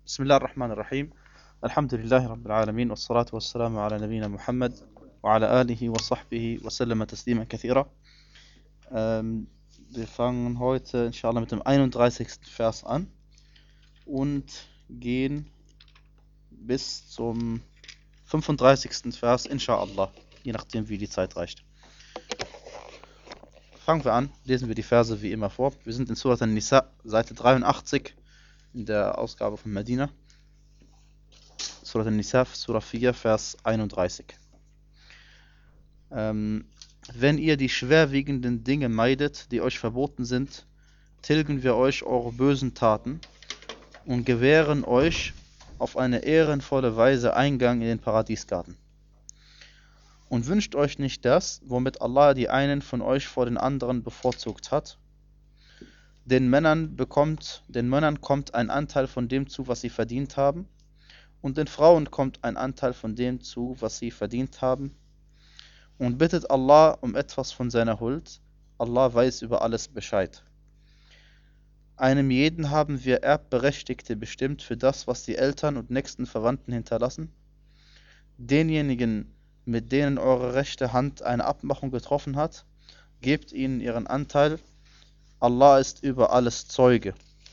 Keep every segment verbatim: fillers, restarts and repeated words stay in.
بسم الله الرحمن الرحيم. الحمد لله رب العالمين والصلاة والسلام على نبينا محمد وعلى آله وصحبه وسلم تسليما كثيرا. Ähm, wir fangen heute inshallah mit dem einunddreißigsten Vers an und gehen bis zum fünfunddreißigsten Vers inshallah, je nachdem wie die Zeit reicht. Fangen wir an, lesen wir die Verse wie immer vor. Wir sind in Surat An-Nisa, Seite dreiundachtzig in der Ausgabe von Medina. Surat An-Nisa, Surah vier, Vers einunddreißig. Ähm, wenn ihr die schwerwiegenden Dinge meidet, die euch verboten sind, tilgen wir euch eure bösen Taten und gewähren euch auf eine ehrenvolle Weise Eingang in den Paradiesgarten. Und wünscht euch nicht das, womit Allah die einen von euch vor den anderen bevorzugt hat. Den Männern bekommt, den Männern kommt ein Anteil von dem zu, was sie verdient haben, und den Frauen kommt ein Anteil von dem zu, was sie verdient haben. Und bittet Allah um etwas von seiner Huld. Allah weiß über alles Bescheid. Einem jeden haben wir Erbberechtigte bestimmt für das, was die Eltern und nächsten Verwandten hinterlassen. Denjenigen, mit denen eure rechte Hand eine Abmachung getroffen hat, gebt ihnen ihren Anteil. Allah ist über alles Zeuge.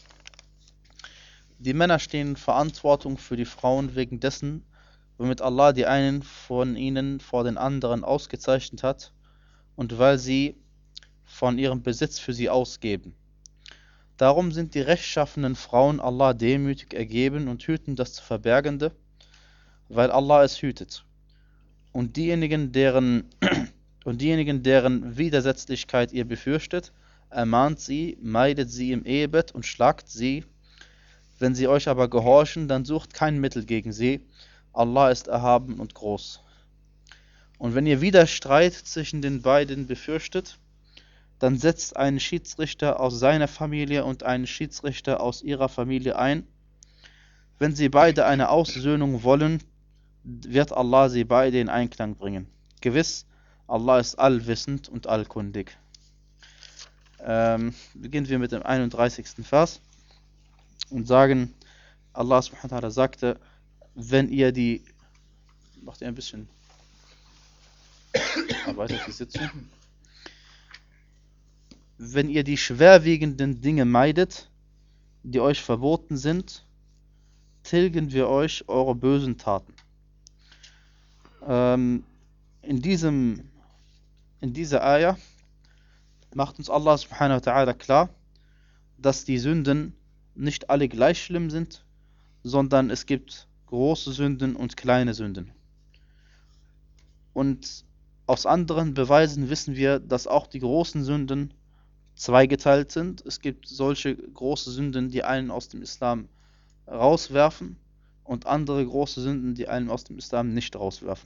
Die Männer stehen in Verantwortung für die Frauen wegen dessen, womit Allah die einen von ihnen vor den anderen ausgezeichnet hat und weil sie von ihrem Besitz für sie ausgeben. Darum sind die rechtschaffenen Frauen Allah demütig ergeben und hüten das zu Verbergende, weil Allah es hütet. Und diejenigen, deren, und diejenigen, deren Widersetzlichkeit ihr befürchtet, ermahnt sie, meidet sie im Ehebett und schlagt sie. Wenn sie euch aber gehorchen, dann sucht kein Mittel gegen sie. Allah ist erhaben und groß. Und wenn ihr wieder Streit zwischen den beiden befürchtet, dann setzt einen Schiedsrichter aus seiner Familie und einen Schiedsrichter aus ihrer Familie ein. Wenn sie beide eine Aussöhnung wollen, wird Allah sie beide in Einklang bringen. Gewiss, Allah ist allwissend und allkundig. Ähm, beginnen wir mit dem einunddreißigsten Vers und sagen, Allah subhanahu wa ta'ala sagte, wenn ihr die, macht ihr ein bisschen erweitert die Sitzung, wenn ihr die schwerwiegenden Dinge meidet, die euch verboten sind, tilgen wir euch eure bösen Taten. Ähm, in diesem, in dieser Ayah macht uns Allah subhanahu wa ta'ala klar, dass die Sünden nicht alle gleich schlimm sind, sondern es gibt große Sünden und kleine Sünden. Und aus anderen Beweisen wissen wir, dass auch die großen Sünden zweigeteilt sind. Es gibt solche große Sünden, die einen aus dem Islam rauswerfen und andere große Sünden, die einen aus dem Islam nicht rauswerfen.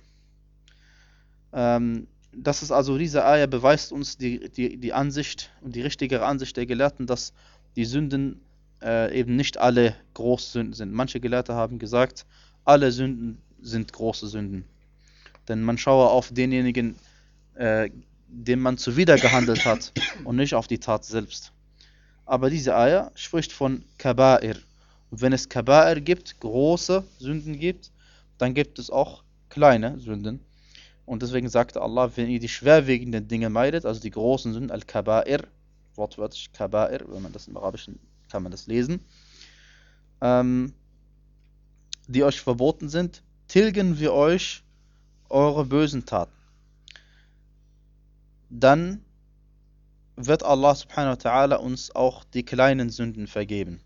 Ähm, das ist also, diese Ayah beweist uns die, die, die Ansicht und die richtigere Ansicht der Gelehrten, dass die Sünden äh, eben nicht alle Großsünden sind. Manche Gelehrte haben gesagt, alle Sünden sind große Sünden. Denn man schaue auf denjenigen, äh, dem man zuwider gehandelt hat und nicht auf die Tat selbst. Aber diese Ayah spricht von Kaba'ir. Und wenn es Kaba'ir gibt, große Sünden gibt, dann gibt es auch kleine Sünden. Und deswegen sagte Allah, wenn ihr die schwerwiegenden Dinge meidet, also die großen Sünden, Al-Kaba'ir, wortwörtlich Kaba'ir, wenn man das im Arabischen kann man das lesen, ähm, die euch verboten sind, tilgen wir euch eure bösen Taten. Dann wird Allah subhanahu wa ta'ala uns auch die kleinen Sünden vergeben.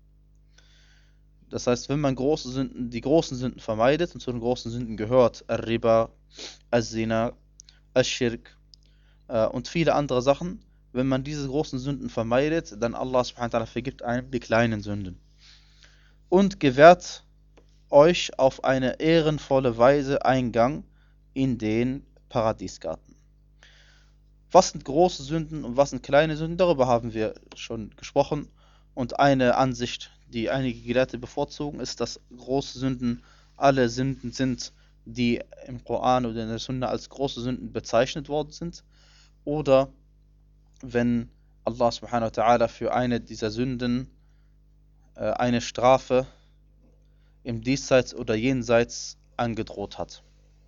Das heißt, wenn man große Sünden, die großen Sünden vermeidet, und zu den großen Sünden gehört Al-Riba, Al-Zina, Al-Shirk äh, und viele andere Sachen, wenn man diese großen Sünden vermeidet, dann Allah subhanahu wa ta'ala vergibt einem die kleinen Sünden. Und gewährt euch auf eine ehrenvolle Weise Eingang in den Paradiesgarten. Was sind große Sünden und was sind kleine Sünden? Darüber haben wir schon gesprochen. Und eine Ansicht, die einige Gelehrte bevorzugen, ist, dass große Sünden alle Sünden sind, die im Koran oder in der Sunna als große Sünden bezeichnet worden sind. Oder wenn Allah subhanahu wa ta'ala für eine dieser Sünden äh, eine Strafe im Diesseits oder Jenseits angedroht hat.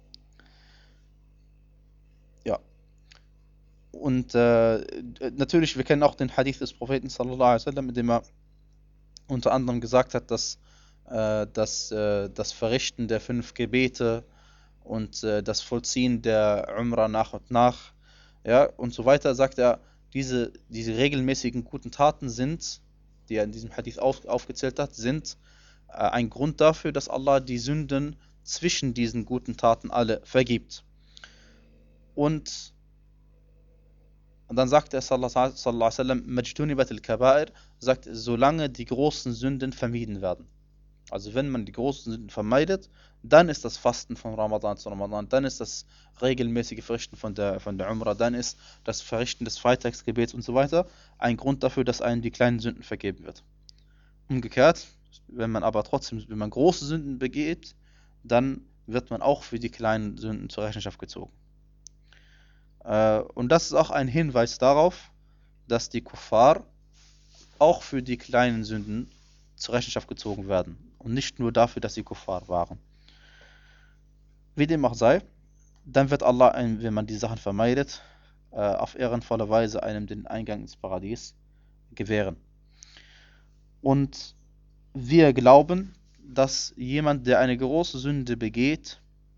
Ja. Und äh, natürlich, wir kennen auch den Hadith des Propheten sallallahu alaihi wasallam, in dem er unter anderem gesagt hat, dass, äh, dass äh, das Verrichten der fünf Gebete und äh, das Vollziehen der Umrah nach und nach, ja, und so weiter, sagt er, diese, diese regelmäßigen guten Taten sind, die er in diesem Hadith auf, aufgezählt hat, sind äh, ein Grund dafür, dass Allah die Sünden zwischen diesen guten Taten alle vergibt. Und, und dann sagt er, sallallahu alaihi wasallam, Majtunibat al-Kaba'ir, sagt, solange die großen Sünden vermieden werden. Also wenn man die großen Sünden vermeidet, dann ist das Fasten von Ramadan zu Ramadan, dann ist das regelmäßige Verrichten von der, von der Umrah, dann ist das Verrichten des Freitagsgebets und so weiter ein Grund dafür, dass einem die kleinen Sünden vergeben wird. Umgekehrt, wenn man aber trotzdem, wenn man große Sünden begeht, dann wird man auch für die kleinen Sünden zur Rechenschaft gezogen. Äh, und das ist auch ein Hinweis darauf, dass die Kuffar auch für die kleinen Sünden zur Rechenschaft gezogen werden und nicht nur dafür, dass sie Kuffar waren. Wie dem auch sei, dann wird Allah, wenn man die Sachen vermeidet, auf ehrenvolle Weise einem den Eingang ins Paradies gewähren. Und wir glauben, dass jemand, der eine große Sünde begeht,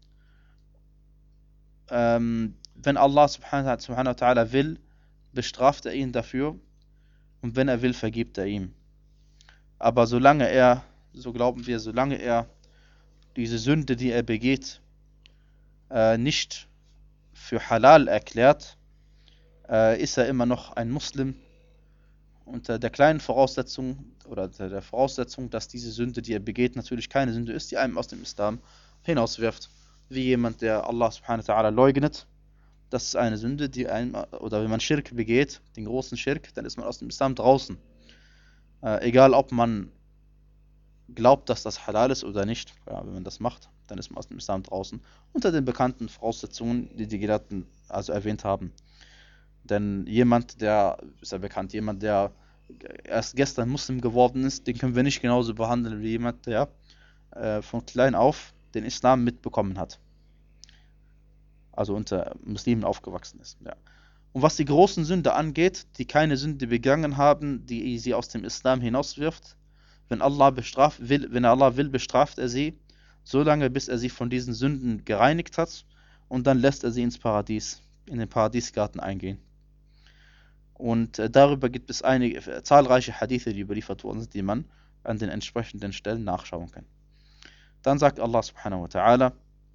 ähm, wenn Allah subhanahu wa ta'ala will, bestraft er ihn dafür und wenn er will, vergibt er ihm. Aber solange er, so glauben wir, solange er diese Sünde, die er begeht, äh, nicht für halal erklärt, äh, ist er immer noch ein Muslim unter der kleinen Voraussetzung oder der Voraussetzung, dass diese Sünde, die er begeht, natürlich keine Sünde ist, die einem aus dem Islam hinauswirft. Wie jemand, der Allah subhanahu wa ta'ala leugnet, das ist eine Sünde, die einem, oder wenn man Schirk begeht, den großen Schirk, dann ist man aus dem Islam draußen. Äh, egal ob man glaubt, dass das halal ist oder nicht, ja, wenn man das macht, dann ist man aus dem Islam draußen, unter den bekannten Voraussetzungen, die die Gelehrten also erwähnt haben. Denn jemand, der, ist ja bekannt, jemand, der erst gestern Muslim geworden ist, den können wir nicht genauso behandeln wie jemand, der äh, von klein auf den Islam mitbekommen hat. Also unter Muslimen aufgewachsen ist. Ja. Und was die großen Sünder angeht, die keine Sünde begangen haben, die sie aus dem Islam hinauswirft, wenn Allah bestraft, will, wenn Allah will, bestraft er sie, solange bis er sie von diesen Sünden gereinigt hat, und dann lässt er sie ins Paradies, in den Paradiesgarten eingehen. Und äh, darüber gibt es einige, äh, zahlreiche Hadithe, die überliefert worden sind, die man an den entsprechenden Stellen nachschauen kann. Dann sagt Allah subhanahu wa ta'ala: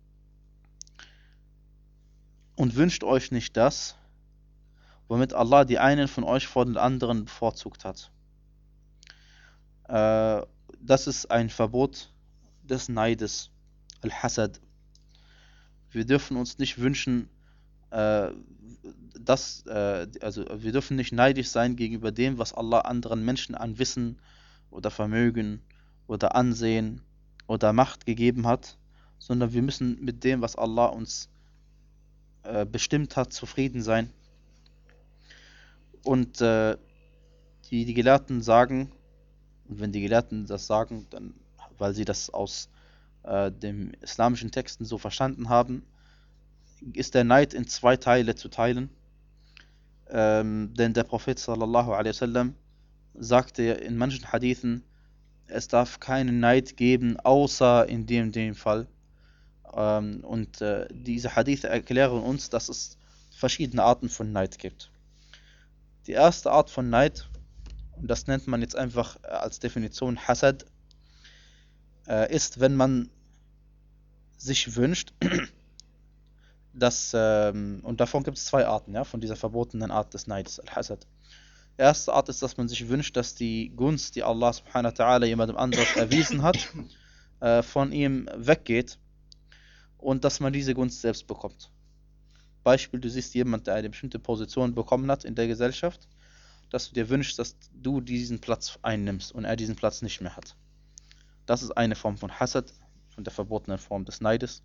Und wünscht euch nicht das, womit Allah die einen von euch vor den anderen bevorzugt hat. Äh, das ist ein Verbot des Neides, Al-Hasad. Wir dürfen uns nicht wünschen, äh, dass, äh, also wir dürfen nicht neidisch sein gegenüber dem, was Allah anderen Menschen an Wissen oder Vermögen oder Ansehen oder Macht gegeben hat, sondern wir müssen mit dem, was Allah uns äh, bestimmt hat, zufrieden sein. Und äh, die, die Gelehrten sagen, und wenn die Gelehrten das sagen, dann, weil sie das aus äh, den islamischen Texten so verstanden haben, ist der Neid in zwei Teile zu teilen. Ähm, denn der Prophet sallallahu alaihi wasallam sagte in manchen Hadithen, es darf keinen Neid geben, außer in dem, dem Fall. Ähm, und äh, diese Hadithe erklären uns, dass es verschiedene Arten von Neid gibt. Die erste Art von Neid, und das nennt man jetzt einfach als Definition Hasad, äh, ist, wenn man sich wünscht, dass, ähm, und davon gibt es zwei Arten, ja, von dieser verbotenen Art des Neides, Al-Hasad. Die erste Art ist, dass man sich wünscht, dass die Gunst, die Allah subhanahu wa ta'ala jemandem anderes erwiesen hat, äh, von ihm weggeht und dass man diese Gunst selbst bekommt. Beispiel, du siehst jemanden, der eine bestimmte Position bekommen hat in der Gesellschaft, dass du dir wünschst, dass du diesen Platz einnimmst und er diesen Platz nicht mehr hat. Das ist eine Form von Hasad, von der verbotenen Form des Neides.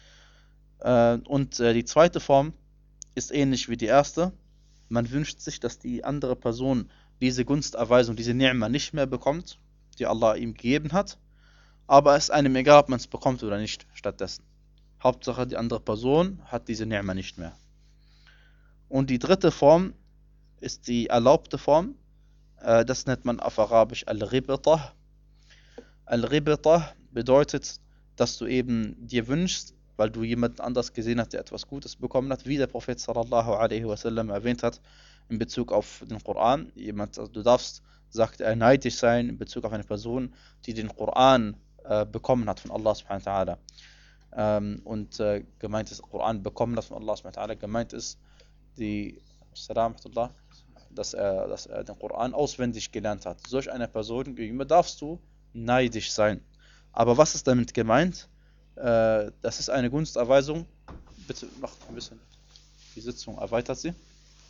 Und die zweite Form ist ähnlich wie die erste. Man wünscht sich, dass die andere Person diese Gunsterweisung, diese Ni'ma nicht mehr bekommt, die Allah ihm gegeben hat. aber es ist einem egal, ob man es bekommt oder nicht stattdessen. Hauptsache, die andere Person hat diese Ni'ma nicht mehr. Und die dritte Form ist die erlaubte Form. Äh, das nennt man auf Arabisch Al-Ribtah. Al-Ribtah bedeutet, dass du eben dir wünschst, weil du jemanden anders gesehen hast, der etwas Gutes bekommen hat, wie der Prophet sallallahu alaihi wasallam erwähnt hat in Bezug auf den Koran. Jemand, also du darfst, sagt er, neidisch sein in Bezug auf eine Person, die den Koran äh, bekommen hat von Allah subhanahu wa ta'ala. Ähm, und äh, gemeint ist, Koran bekommen hat von Allah subhanahu wa ta'ala, gemeint ist, die, dass er, dass er den Koran auswendig gelernt hat. Solch einer Person gegenüber darfst du neidisch sein. Aber was ist damit gemeint? Äh, das ist eine Gunsterweisung. Bitte noch ein bisschen. Die Sitzung erweitert sie.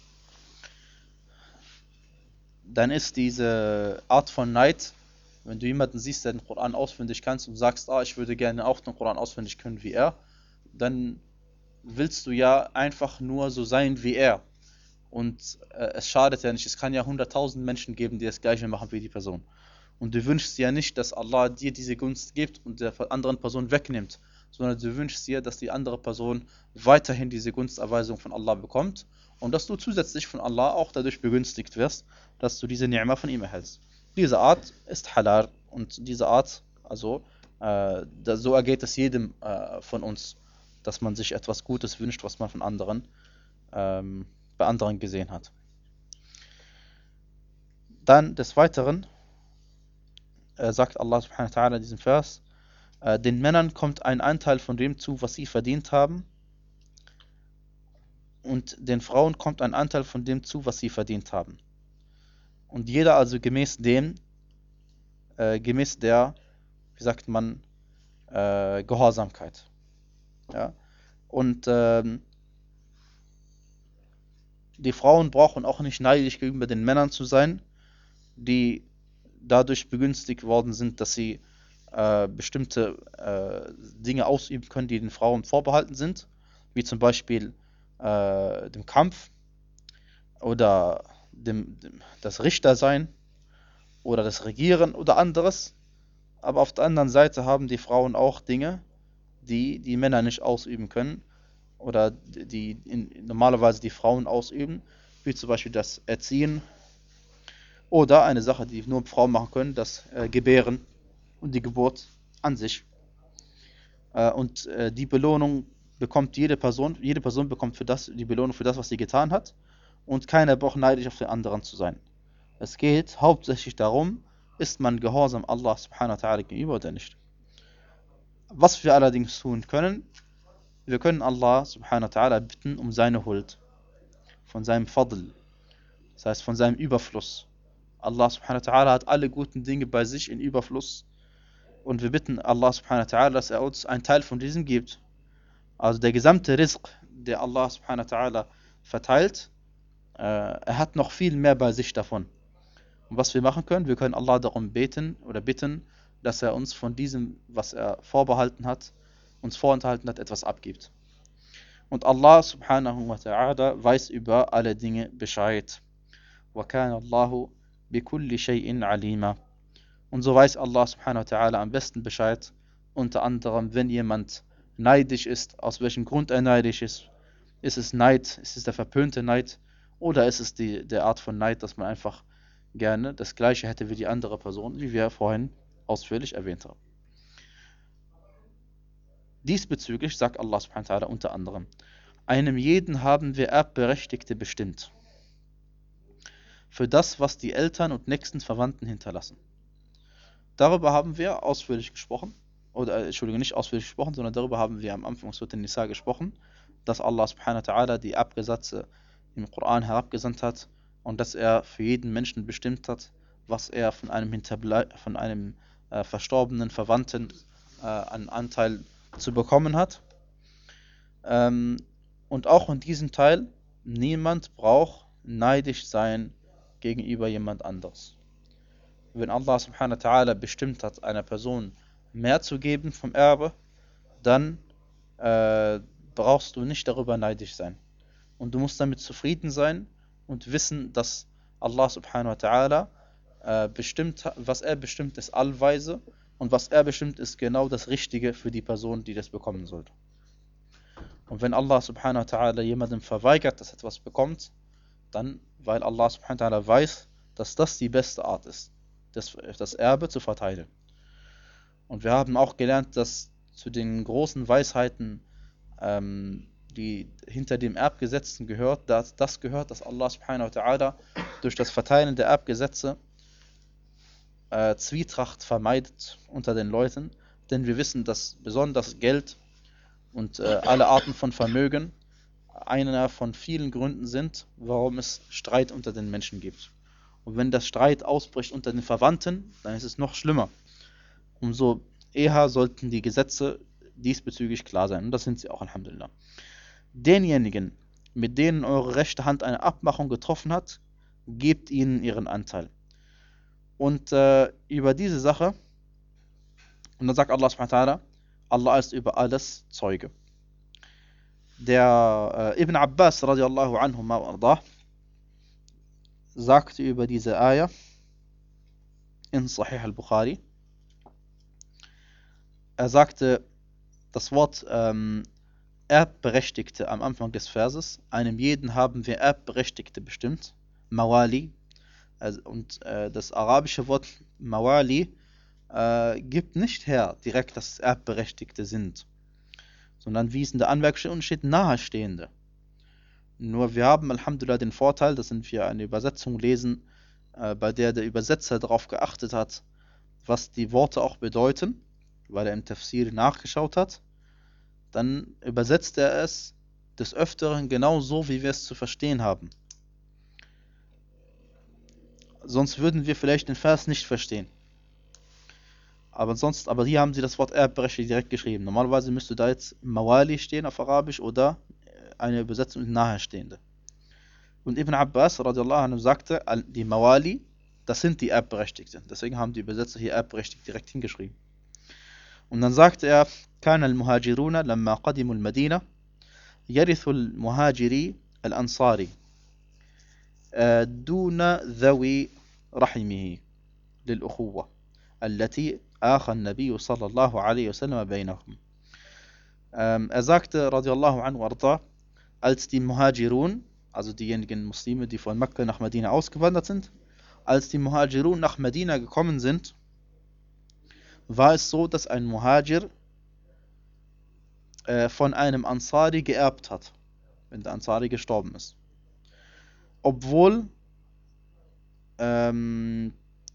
Dann ist diese Art von Neid, wenn du jemanden siehst, der den Koran auswendig kannst und sagst, ah, ich würde gerne auch den Koran auswendig können wie er, dann willst du ja einfach nur so sein wie er. Und äh, es schadet ja nicht. Es kann ja hunderttausend Menschen geben, die das Gleiche machen wie die Person. Und du wünschst ja nicht, dass Allah dir diese Gunst gibt und der anderen Person wegnimmt, sondern du wünschst dir, dass die andere Person weiterhin diese Gunsterweisung von Allah bekommt und dass du zusätzlich von Allah auch dadurch begünstigt wirst, dass du diese Ni'ma von ihm erhältst. Diese Art ist halal und diese Art, also äh, da, so ergeht es jedem äh, von uns, dass man sich etwas Gutes wünscht, was man von anderen ähm, bei anderen gesehen hat. Dann des Weiteren äh, sagt Allah subhanahu wa ta'ala in diesem Vers, äh, den Männern kommt ein Anteil von dem zu, was sie verdient haben, und den Frauen kommt ein Anteil von dem zu, was sie verdient haben. Und jeder also gemäß dem, äh, gemäß der, wie sagt man, äh, Gehorsamkeit. Ja? Und ähm, die Frauen brauchen auch nicht neidisch gegenüber den Männern zu sein, die dadurch begünstigt worden sind, dass sie äh, bestimmte äh, Dinge ausüben können, die den Frauen vorbehalten sind, wie zum Beispiel äh, dem Kampf oder dem, dem, das Richtersein oder das Regieren oder anderes. Aber auf der anderen Seite haben die Frauen auch Dinge, die die Männer nicht ausüben können oder die in, normalerweise die Frauen ausüben, wie zum Beispiel das Erziehen oder eine Sache, die nur Frauen machen können, das äh, Gebären und die Geburt an sich. Äh, und äh, die Belohnung bekommt jede Person, jede Person bekommt für das die Belohnung für das, was sie getan hat, und keiner braucht neidisch auf den anderen zu sein. Es geht hauptsächlich darum, ist man gehorsam Allah subhanahu wa ta'ala gegenüber oder nicht. Was wir allerdings tun können, wir können Allah subhanahu wa ta'ala bitten um seine Huld, von seinem Fadl, das heißt von seinem Überfluss. Allah subhanahu wa ta'ala hat alle guten Dinge bei sich in Überfluss und wir bitten Allah subhanahu wa ta'ala, dass er uns einen Teil von diesem gibt. Also der gesamte Rizq, der Allah subhanahu wa ta'ala verteilt, äh, er hat noch viel mehr bei sich davon. Und was wir machen können, wir können Allah darum beten oder bitten, dass er uns von diesem, was er vorbehalten hat, uns vorenthalten hat, etwas abgibt. Und Allah subhanahu wa ta'ala weiß über alle Dinge Bescheid. وَكَانَ اللَّهُ بِكُلِّ شَيْءٍ عَلِيمًا. Und so weiß Allah subhanahu wa ta'ala am besten Bescheid, unter anderem, wenn jemand neidisch ist, aus welchem Grund er neidisch ist. Ist es Neid, ist es der verpönte Neid, oder ist es die, der Art von Neid, dass man einfach gerne das Gleiche hätte wie die andere Person, wie wir vorhin ausführlich erwähnt haben. Diesbezüglich sagt Allah subhanahu wa ta'ala unter anderem, einem jeden haben wir Erbberechtigte bestimmt, für das, was die Eltern und nächsten Verwandten hinterlassen. Darüber haben wir ausführlich gesprochen, oder äh, Entschuldigung, nicht ausführlich gesprochen, sondern darüber haben wir am Anfang Surah An-Nisa gesprochen, dass Allah subhanahu wa ta'ala die Erbgesetze im Koran herabgesandt hat und dass er für jeden Menschen bestimmt hat, was er von einem, Hinterble von einem äh, verstorbenen Verwandten äh, an Anteil zu bekommen hat. Ähm, und auch in diesem Teil, niemand braucht neidisch sein gegenüber jemand anderes. Wenn Allah subhanahu wa ta'ala bestimmt hat, einer Person mehr zu geben vom Erbe, dann äh, brauchst du nicht darüber neidisch sein. Und du musst damit zufrieden sein und wissen, dass Allah subhanahu wa ta'ala äh, bestimmt, was er bestimmt, ist allweise und was er bestimmt, ist genau das Richtige für die Person, die das bekommen sollte. Und wenn Allah subhanahu wa ta'ala jemandem verweigert, dass er etwas bekommt, dann, weil Allah subhanahu wa ta'ala weiß, dass das die beste Art ist, das, das Erbe zu verteilen. Und wir haben auch gelernt, dass zu den großen Weisheiten, ähm, die hinter dem Erbgesetzen gehört, dass das gehört, dass Allah subhanahu wa ta'ala durch das Verteilen der Erbgesetze äh, Zwietracht vermeidet unter den Leuten, denn wir wissen, dass besonders Geld und äh, alle Arten von Vermögen einer von vielen Gründen sind, warum es Streit unter den Menschen gibt. Und wenn das Streit ausbricht unter den Verwandten, dann ist es noch schlimmer. Umso eher sollten die Gesetze diesbezüglich klar sein. Und das sind sie auch, Alhamdulillah. Denjenigen, mit denen eure rechte Hand eine Abmachung getroffen hat, gebt ihnen ihren Anteil. Und äh, über diese Sache, und dann sagt Allah subhanahu wa ta'ala, Allah ist über alles Zeuge. Der äh, Ibn Abbas radiallahu anhu ma'ardah sagte über diese Ayah in Sahih al-Bukhari, er sagte das Wort ähm, Erbberechtigte am Anfang des Verses, einem jeden haben wir Erbberechtigte bestimmt, Mawali, also, und äh, das arabische Wort Mawali äh, gibt nicht her direkt, dass es Erbberechtigte sind, sondern wie es in der Anmerkung steht, Nahestehende. Nur wir haben Alhamdulillah den Vorteil, dass wir eine Übersetzung lesen, äh, bei der der Übersetzer darauf geachtet hat, was die Worte auch bedeuten, weil er im Tafsir nachgeschaut hat. Dann übersetzt er es des Öfteren genau so, wie wir es zu verstehen haben. Sonst würden wir vielleicht den Vers nicht verstehen. Aber sonst, aber hier haben sie das Wort Erbberechtigt direkt geschrieben. Normalerweise müsste da jetzt Mawali stehen auf Arabisch oder eine Übersetzung mit Nahestehende. Und Ibn Abbas radiallahu anhu sagte, die Mawali, das sind die Erbberechtigten. Deswegen haben die Übersetzer hier Erbberechtigt direkt hingeschrieben. Und dann sagte er, كان المهاجرون لما قدموا المدينة يرث المهاجري الأنصاري دون ذوي رحمه للأخوة التي آخى النبي صلى الله عليه وسلم بينهم. Er sagte, radiallahu anhu arda, als die Muhajirun, also diejenigen Muslime, die von Mekka nach Medina ausgewandert sind, als die Muhajirun nach Medina gekommen sind, war es so, dass ein Muhajir äh, von einem Ansari geerbt hat, wenn der Ansari gestorben ist. Obwohl ähm,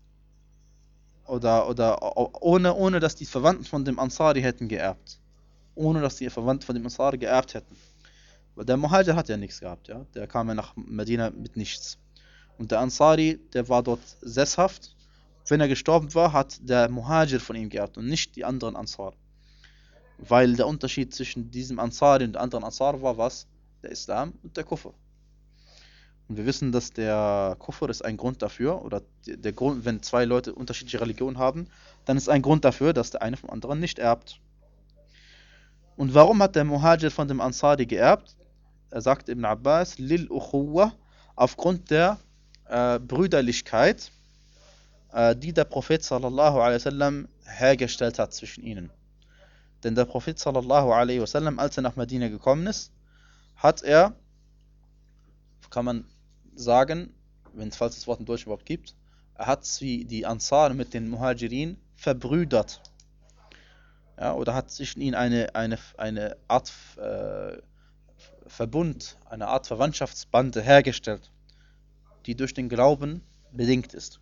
oder, oder ohne, ohne dass die Verwandten von dem Ansari hätten geerbt. Ohne dass die Verwandten von dem Ansari geerbt hätten. Weil der Muhajir hat ja nichts gehabt, ja. Der kam ja nach Medina mit nichts. Und der Ansari, der war dort sesshaft. Wenn er gestorben war, hat der Muhajir von ihm geerbt und nicht die anderen Ansar. Weil der Unterschied zwischen diesem Ansari und der anderen Ansar war was? Der Islam und der Kufr. Und wir wissen, dass der Kufr ist ein Grund dafür, oder der Grund, wenn zwei Leute unterschiedliche Religionen haben, dann ist ein Grund dafür, dass der eine vom anderen nicht erbt. Und warum hat der Muhajir von dem Ansari geerbt? Er sagt Ibn Abbas, lil ukhuwa, aufgrund der äh, Brüderlichkeit, äh, die der Prophet sallallahu alaihi wasallam hergestellt hat zwischen ihnen. Denn der Prophet sallallahu alaihi wasallam, als er nach Medina gekommen ist, hat er, kann man sagen, wenn es falls das Wort im Deutschen überhaupt gibt, er hat wie die Ansar mit den Muhajirin verbrüdert. Ja, oder hat zwischen ihnen eine, eine, eine Art äh, Verbund, eine Art Verwandtschaftsbande hergestellt, die durch den Glauben bedingt ist.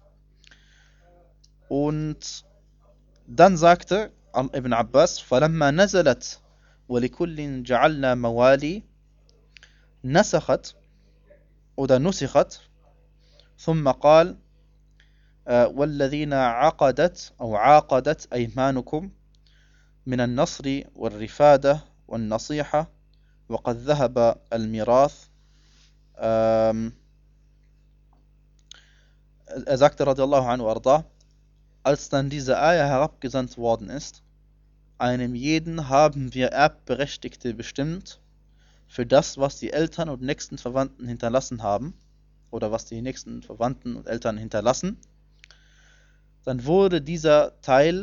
Und dann sagte Ibn Abbas, فَلَمَّا نَزَلَتْ وَلِكُلٍّ جَعَلْنَا مَوَالِي نسخت oder نسخت ثم قال والذين عقدت أو عاقدت أيمانكم من النصر والرفادة والنصيحة وقد ذهب الميراث. Er sagte radiallahu anhu arda, als dann diese Ayah herabgesandt worden ist, einem jeden haben wir Erbberechtigte bestimmt für das, was die Eltern und nächsten Verwandten hinterlassen haben, oder was die nächsten Verwandten und Eltern hinterlassen, dann wurde dieser Teil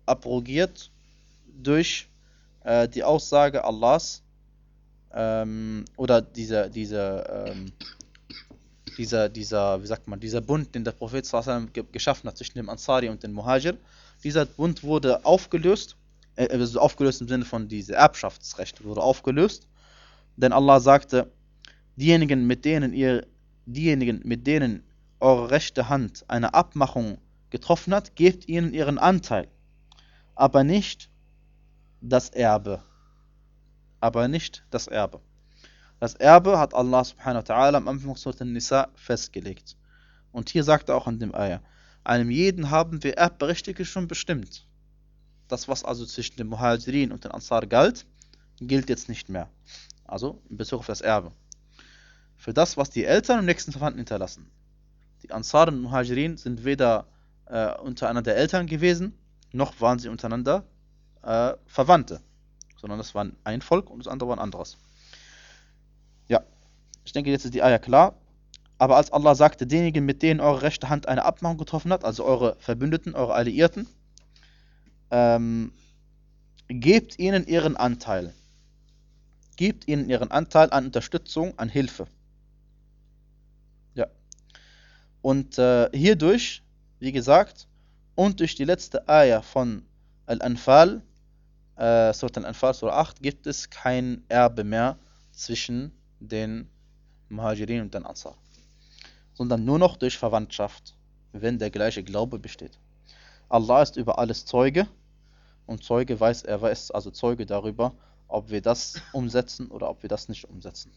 abrogiert durch äh, die Aussage Allahs ähm, oder dieser, dieser, ähm, dieser, dieser, wie sagt man, dieser Bund, den der Prophet sallallahu alaihi wasallam ge geschaffen hat zwischen dem Ansari und dem Muhajir. Dieser Bund wurde aufgelöst, äh, also aufgelöst im Sinne von diese Erbschaftsrecht wurde aufgelöst, denn Allah sagte, diejenigen, mit denen ihr, diejenigen, mit denen eure rechte Hand eine Abmachung getroffen hat, gebt ihnen ihren Anteil, aber nicht das Erbe. Aber nicht das Erbe. Das Erbe hat Allah subhanahu wa ta'ala am Anfang Surat An-Nisa festgelegt. Und hier sagt er auch an dem Ayah, einem jeden haben wir Erbberechtigte schon bestimmt. Das, was also zwischen dem Muhajirin und den Ansar galt, gilt jetzt nicht mehr. Also in Bezug auf das Erbe. Für das, was die Eltern und nächsten Verwandten hinterlassen. Die Ansar und Muhajirin sind weder äh, untereinander der Eltern gewesen, noch waren sie untereinander äh, Verwandte. Sondern das war ein Volk und das andere war ein anderes. Ja, ich denke, jetzt ist die Ayah klar. Aber als Allah sagte, diejenigen, mit denen eure rechte Hand eine Abmachung getroffen hat, also eure Verbündeten, eure Alliierten, ähm, gebt ihnen ihren Anteil. Gebt ihnen ihren Anteil an Unterstützung, an Hilfe. Ja. Und äh, hierdurch, wie gesagt, und durch die letzte Ayah von Al-Anfal, äh, Surat Al-Anfal, Surah acht, gibt es kein Erbe mehr zwischen den Muhajirin und den Ansar, sondern nur noch durch Verwandtschaft, wenn der gleiche Glaube besteht. Allah ist über alles Zeuge und Zeuge weiß, er weiß also Zeuge darüber, ob wir das umsetzen oder ob wir das nicht umsetzen.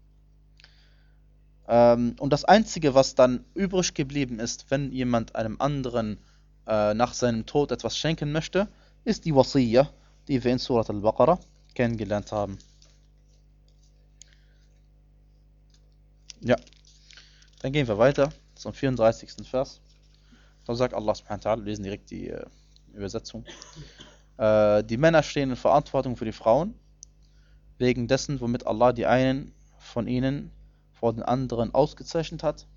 Ähm, und das Einzige, was dann übrig geblieben ist, wenn jemand einem anderen äh, nach seinem Tod etwas schenken möchte, ist die Wasiyya, die wir in Surat Al-Baqarah kennengelernt haben. Ja, dann gehen wir weiter zum vierunddreißigsten Vers. Da sagt Allah subhanahu wa ta'ala, wir lesen direkt die äh, Übersetzung. Äh, die Männer stehen in Verantwortung für die Frauen, wegen dessen, womit Allah die einen von ihnen vor den anderen ausgezeichnet hat.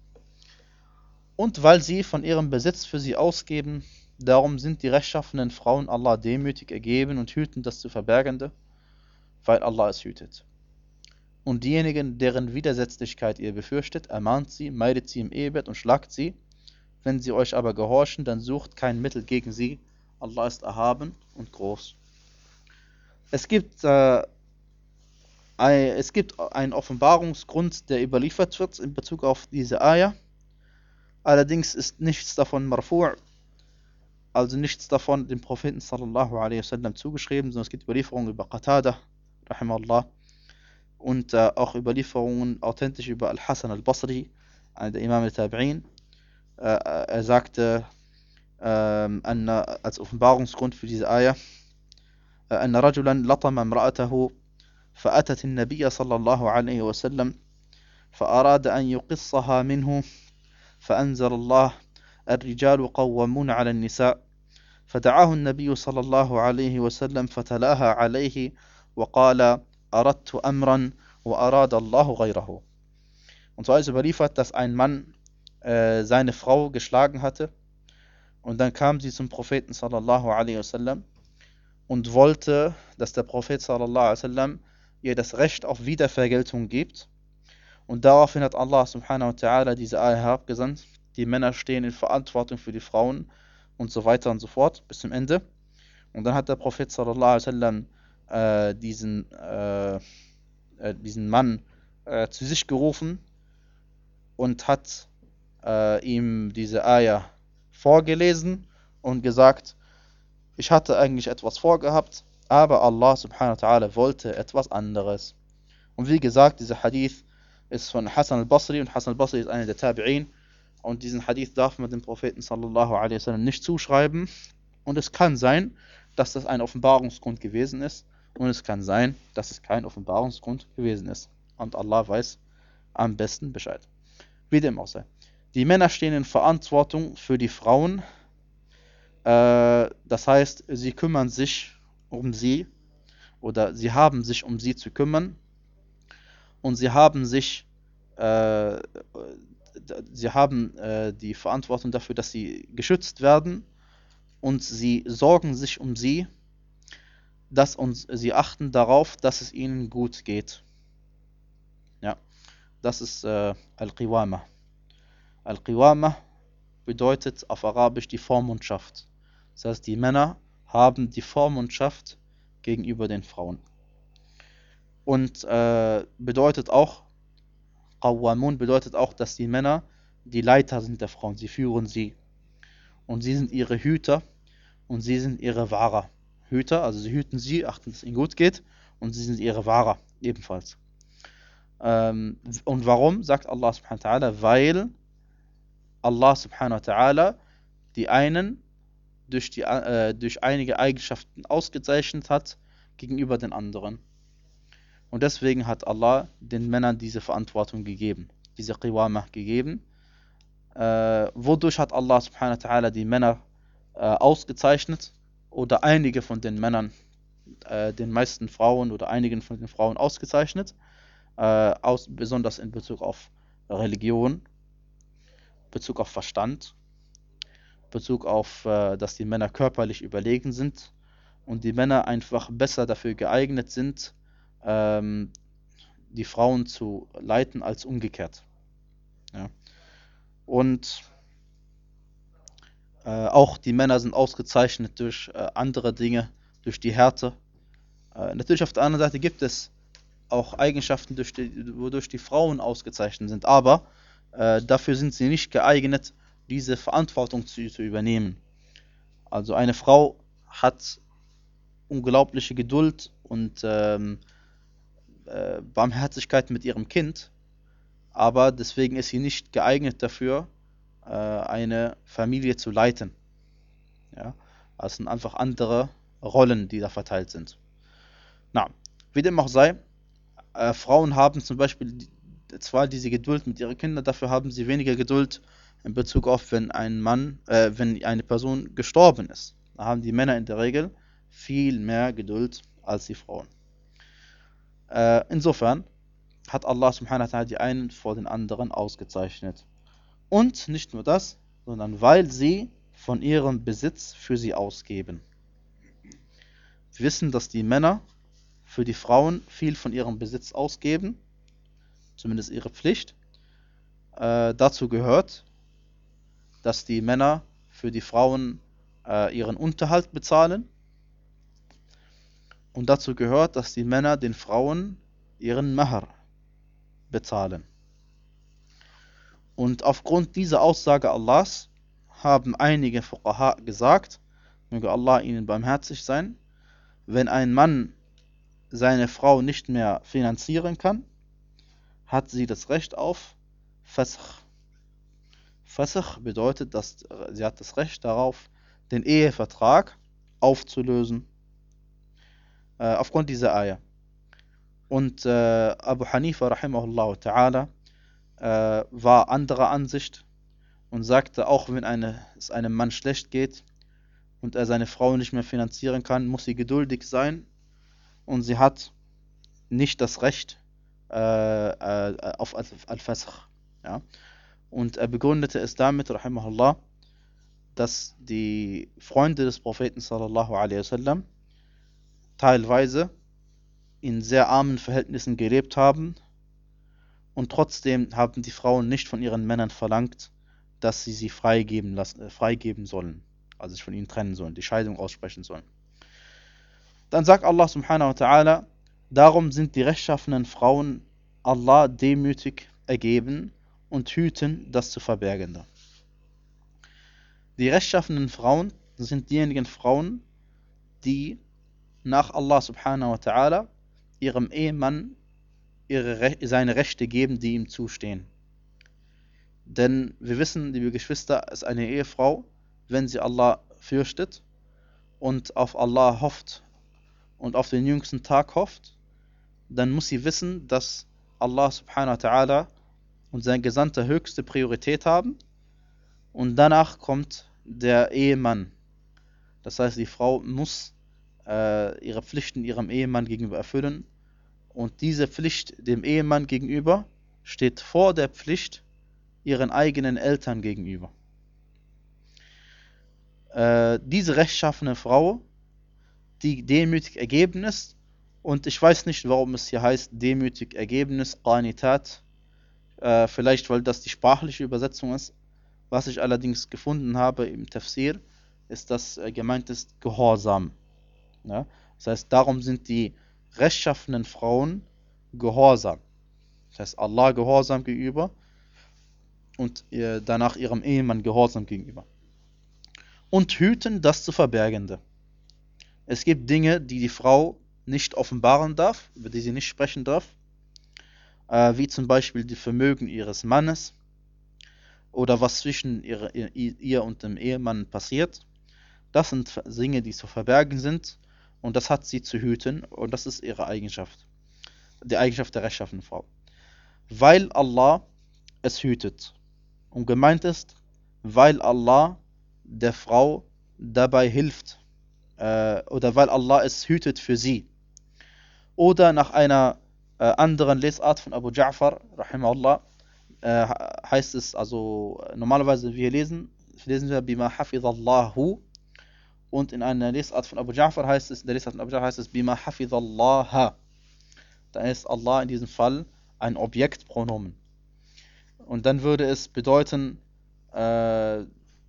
Und weil sie von ihrem Besitz für sie ausgeben, darum sind die rechtschaffenen Frauen Allah demütig ergeben und hüten das zu Verbergende, weil Allah es hütet. Und diejenigen, deren Widersetzlichkeit ihr befürchtet, ermahnt sie, meidet sie im Ehebett und schlagt sie. Wenn sie euch aber gehorchen, dann sucht kein Mittel gegen sie. Allah ist erhaben und groß. Es gibt, äh, ein, es gibt einen Offenbarungsgrund, der überliefert wird in Bezug auf diese Ayah. Allerdings ist nichts davon marfu', also nichts davon dem Propheten sallallahu alaihi wasallam zugeschrieben, sondern es gibt Überlieferungen über Qatada, rahimahullah, und äh, auch Überlieferungen authentisch über Al-Hasan al-Basri, einer der Imam al-Tabi'in. Äh, er sagte, ähm, anna, als Offenbarungsgrund für diese Ayah, أن رجلا لطم امرأته فأتت النبي صلى الله عليه وسلم فأراد أن يقصها منه فأنزل الله الرجال قوامون على النساء فدعاه النبي صلى الله عليه وسلم فتلاها عليه وقال أردت أمرا وأراد الله غيره. Und zwar ist überliefert, dass ein Mann äh, seine Frau geschlagen hatte und dann kam sie zum Propheten sallallahu alaihi wasallam und wollte, dass der Prophet sallallahu alaihi wasallam ihr das Recht auf Wiedervergeltung gibt. Und daraufhin hat Allah subhanahu wa ta'ala diese Ayah herabgesandt, die Männer stehen in Verantwortung für die Frauen und so weiter und so fort, bis zum Ende. Und dann hat der Prophet sallallahu alaihi wasallam äh, diesen, äh, äh, diesen Mann äh, zu sich gerufen und hat äh, ihm diese Ayah vorgelesen und gesagt, ich hatte eigentlich etwas vorgehabt, aber Allah subhanahu wa ta'ala wollte etwas anderes. Und wie gesagt, dieser Hadith ist von Hasan al-Basri und Hasan al-Basri ist einer der Tabi'in und diesen Hadith darf man dem Propheten sallallahu alaihi wasallam nicht zuschreiben und es kann sein, dass das ein Offenbarungsgrund gewesen ist und es kann sein, dass es kein Offenbarungsgrund gewesen ist und Allah weiß am besten Bescheid. Wie dem auch sei. Die Männer stehen in Verantwortung für die Frauen. Das heißt, sie kümmern sich um sie oder sie haben sich um sie zu kümmern und sie haben sich, äh, sie haben äh, die Verantwortung dafür, dass sie geschützt werden und sie sorgen sich um sie, dass uns, sie achten darauf, dass es ihnen gut geht. Ja, das ist äh, Al-Qiwama. Al-Qiwama bedeutet auf Arabisch die Vormundschaft. Das heißt, die Männer haben die Vormundschaft gegenüber den Frauen. Und äh, bedeutet auch, Qawwamun bedeutet auch, dass die Männer die Leiter sind der Frauen. Sie führen sie. Und sie sind ihre Hüter und sie sind ihre Wahrer. Hüter, also sie hüten sie, achten, dass es ihnen gut geht. Und sie sind ihre Wahrer ebenfalls. Ähm, und warum, sagt Allah subhanahu wa ta'ala? Weil Allah subhanahu wa ta'ala die einen durch, die, äh, durch einige Eigenschaften ausgezeichnet hat gegenüber den anderen. Und deswegen hat Allah den Männern diese Verantwortung gegeben, diese Qiwama gegeben. Äh, wodurch hat Allah subhanahu wa ta'ala die Männer äh, ausgezeichnet oder einige von den Männern, äh, den meisten Frauen oder einigen von den Frauen ausgezeichnet, äh, aus, besonders in Bezug auf Religion, Bezug auf Verstand, Bezug auf, äh, dass die Männer körperlich überlegen sind und die Männer einfach besser dafür geeignet sind, ähm, die Frauen zu leiten als umgekehrt. Ja. Und äh, auch die Männer sind ausgezeichnet durch äh, andere Dinge, durch die Härte. Äh, natürlich auf der anderen Seite gibt es auch Eigenschaften, durch die, wodurch die Frauen ausgezeichnet sind, aber äh, dafür sind sie nicht geeignet, diese Verantwortung zu, zu übernehmen. Also eine Frau hat unglaubliche Geduld und ähm, äh, Barmherzigkeit mit ihrem Kind, aber deswegen ist sie nicht geeignet dafür, äh, eine Familie zu leiten. Ja? Das sind einfach andere Rollen, die da verteilt sind. Na, wie dem auch sei, äh, Frauen haben zum Beispiel die, zwar diese Geduld mit ihren Kindern, dafür haben sie weniger Geduld in Bezug auf, wenn ein Mann, äh, wenn eine Person gestorben ist. Da haben die Männer in der Regel viel mehr Geduld als die Frauen. Äh, insofern hat Allah subhanahu wa ta'ala die einen vor den anderen ausgezeichnet. Und nicht nur das, sondern weil sie von ihrem Besitz für sie ausgeben. Wir wissen, dass die Männer für die Frauen viel von ihrem Besitz ausgeben, zumindest ihre Pflicht. Äh, dazu gehört, dass die Männer für die Frauen äh, ihren Unterhalt bezahlen. Und dazu gehört, dass die Männer den Frauen ihren Mahr bezahlen. Und aufgrund dieser Aussage Allahs haben einige Fuqaha gesagt, möge Allah ihnen barmherzig sein, wenn ein Mann seine Frau nicht mehr finanzieren kann, hat sie das Recht auf Fasakh. Fasakh bedeutet, dass sie hat das Recht darauf, den Ehevertrag aufzulösen. Äh, aufgrund dieser Ayah. Und äh, Abu Hanifa rahimahullah ta'ala äh, war anderer Ansicht und sagte, auch wenn eine, es einem Mann schlecht geht und er seine Frau nicht mehr finanzieren kann, muss sie geduldig sein und sie hat nicht das Recht äh, äh, auf Al-Fasakh. Ja? Und er begründete es damit, rahimahullah, dass die Freunde des Propheten sallallahu alaihi wasallam teilweise in sehr armen Verhältnissen gelebt haben und trotzdem haben die Frauen nicht von ihren Männern verlangt, dass sie sie freigeben, lassen, äh, freigeben sollen, also sich von ihnen trennen sollen, die Scheidung aussprechen sollen. Dann sagt Allah subhanahu wa ta'ala, darum sind die rechtschaffenen Frauen Allah demütig ergeben und hüten das zu Verbergende. Die rechtschaffenen Frauen sind diejenigen Frauen, die nach Allah subhanahu wa ta'ala ihrem Ehemann ihre Re- seine Rechte geben, die ihm zustehen. Denn wir wissen, liebe Geschwister, ist eine Ehefrau, wenn sie Allah fürchtet und auf Allah hofft und auf den jüngsten Tag hofft, dann muss sie wissen, dass Allah subhanahu wa ta'ala und sein Gesandter höchste Priorität haben und danach kommt der Ehemann. Das heißt, die Frau muss äh, ihre Pflichten ihrem Ehemann gegenüber erfüllen und diese Pflicht dem Ehemann gegenüber steht vor der Pflicht ihren eigenen Eltern gegenüber. äh, diese rechtschaffene Frau, die demütig ergeben ist, und ich weiß nicht, warum es hier heißt, demütig ergeben ist, Qanitat, äh, vielleicht weil das die sprachliche Übersetzung ist. Was ich allerdings gefunden habe im Tafsir, ist, dass äh, gemeint ist Gehorsam. Ja? Das heißt, darum sind die rechtschaffenen Frauen gehorsam. Das heißt, Allah gehorsam gegenüber und äh, danach ihrem Ehemann gehorsam gegenüber. Und hüten das zu Verbergende. Es gibt Dinge, die die Frau nicht offenbaren darf, über die sie nicht sprechen darf, äh, wie zum Beispiel die Vermögen ihres Mannes oder was zwischen ihre, ihr, ihr und dem Ehemann passiert. Das sind Dinge, die zu verbergen sind, und das hat sie zu hüten, und das ist ihre Eigenschaft, die Eigenschaft der rechtschaffenen Frau. Weil Allah es hütet. Und gemeint ist, weil Allah der Frau dabei hilft, äh, oder weil Allah es hütet für sie. Oder nach einer äh, anderen Lesart von Abu Ja'far, rahimahullah, äh, heißt es, also normalerweise wir lesen, lesen wir Bima hafidallahu, und in einer Lesart von Abu Ja'far heißt es, in der Lesart von Abu Ja'far heißt es Bima hafidallaha. Da ist Allah in diesem Fall ein Objektpronomen. Und dann würde es bedeuten, äh,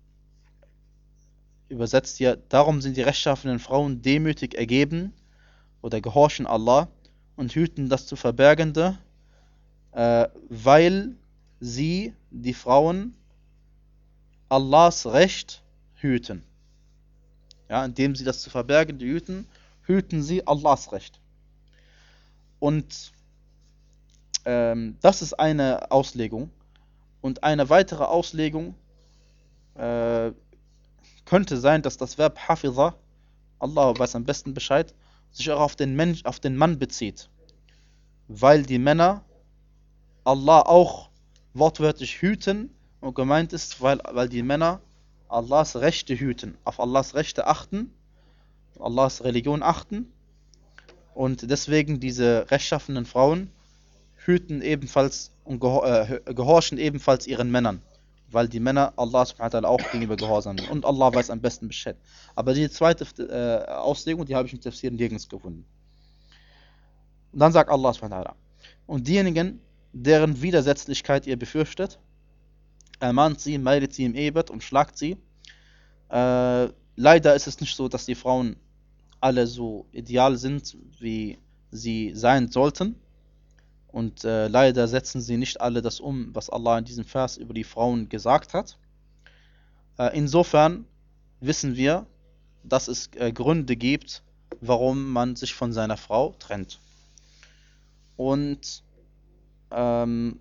übersetzt hier, darum sind die rechtschaffenen Frauen demütig ergeben oder gehorchen Allah und hüten das zu Verbergende, äh, weil sie, die Frauen, Allahs Recht hüten. Ja, indem sie das zu Verbergende hüten, hüten sie Allahs Recht. Und ähm, das ist eine Auslegung. Und eine weitere Auslegung äh, könnte sein, dass das Verb Hafiza, Allah weiß am besten Bescheid, sich auch auf den Mensch, auf den Mann bezieht. Weil die Männer Allah auch wortwörtlich hüten, und gemeint ist, weil, weil die Männer Allahs Rechte hüten, auf Allahs Rechte achten, Allahs Religion achten, und deswegen diese rechtschaffenen Frauen hüten ebenfalls und gehorchen ebenfalls ihren Männern, weil die Männer Allah subhanahu wa ta'ala auch gegenüber gehorsam sind. Und Allah weiß am besten Bescheid. Aber die zweite äh, Auslegung, die habe ich im Tafsir nirgends gefunden. Und dann sagt Allah subhanahu wa ta'ala: Und diejenigen, deren Widersetzlichkeit ihr befürchtet, ermahnt sie, meidet sie im Ehebett und schlagt sie. Äh, leider ist es nicht so, dass die Frauen alle so ideal sind, wie sie sein sollten. Und äh, leider setzen sie nicht alle das um, was Allah in diesem Vers über die Frauen gesagt hat. Äh, insofern wissen wir, dass es äh, Gründe gibt, warum man sich von seiner Frau trennt. Und ähm,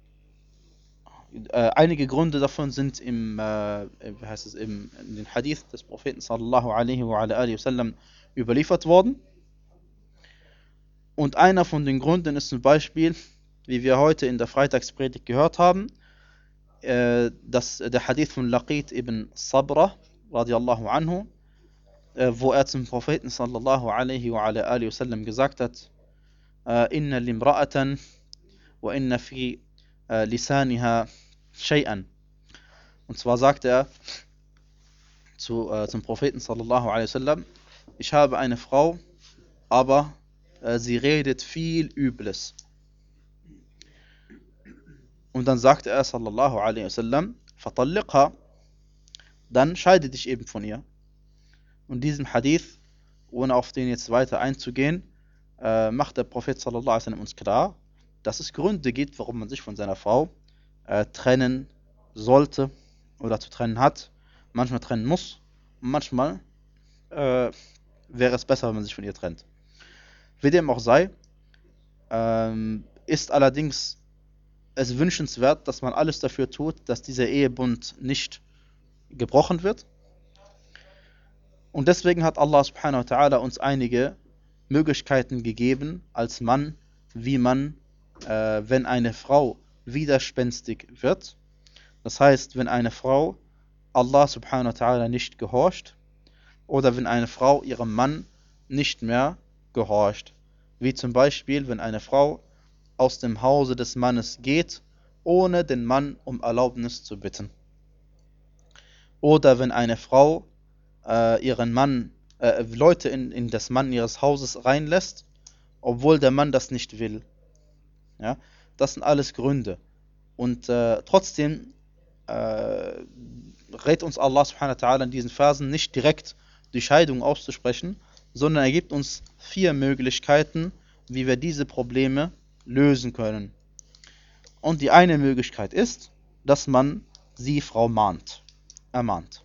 äh, einige Gründe davon sind im, äh, wie heißt es, im, in den Hadith des Propheten sallallahu alaihi wa alihi wasallam überliefert worden. Und einer von den Gründen ist zum Beispiel, wie wir heute in der Freitagspredigt gehört haben, äh, dass der Hadith von Laqit ibn Sabra radiallahu anhu, äh, wo er zum Propheten sallallahu alaihi wa alihi wasallam gesagt hat: Inna limra'atan wa inna fi äh, lisaniha shay'an. Und zwar sagte er zu, äh, zum Propheten sallallahu alaihi wasallam: Ich habe eine Frau, aber sie redet viel Übles. Und dann sagte er sallallahu alaihi wasallam: Fatalliqha, dann scheide dich eben von ihr. Und diesem Hadith, ohne auf den jetzt weiter einzugehen, äh, macht der Prophet sallallahu alaihi wasallam uns klar, dass es Gründe gibt, warum man sich von seiner Frau äh, trennen sollte oder zu trennen hat, manchmal trennen muss, und manchmal äh, wäre es besser, wenn man sich von ihr trennt. Wie dem auch sei, ähm, ist allerdings es wünschenswert, dass man alles dafür tut, dass dieser Ehebund nicht gebrochen wird. Und deswegen hat Allah subhanahu wa ta'ala uns einige Möglichkeiten gegeben als Mann, wie man, äh, wenn eine Frau widerspenstig wird, das heißt, wenn eine Frau Allah subhanahu wa ta'ala nicht gehorcht, oder wenn eine Frau ihrem Mann nicht mehr gehorcht, wie zum Beispiel, wenn eine Frau aus dem Hause des Mannes geht, ohne den Mann um Erlaubnis zu bitten. Oder wenn eine Frau äh, ihren Mann, äh, Leute in, in das Mann ihres Hauses reinlässt, obwohl der Mann das nicht will. Ja? Das sind alles Gründe. Und äh, trotzdem äh, rät uns Allah subhanahu wa ta'ala in diesen Versen nicht direkt die Scheidung auszusprechen, sondern er gibt uns vier Möglichkeiten, wie wir diese Probleme lösen können. Und die eine Möglichkeit ist, dass man sie Frau mahnt, ermahnt.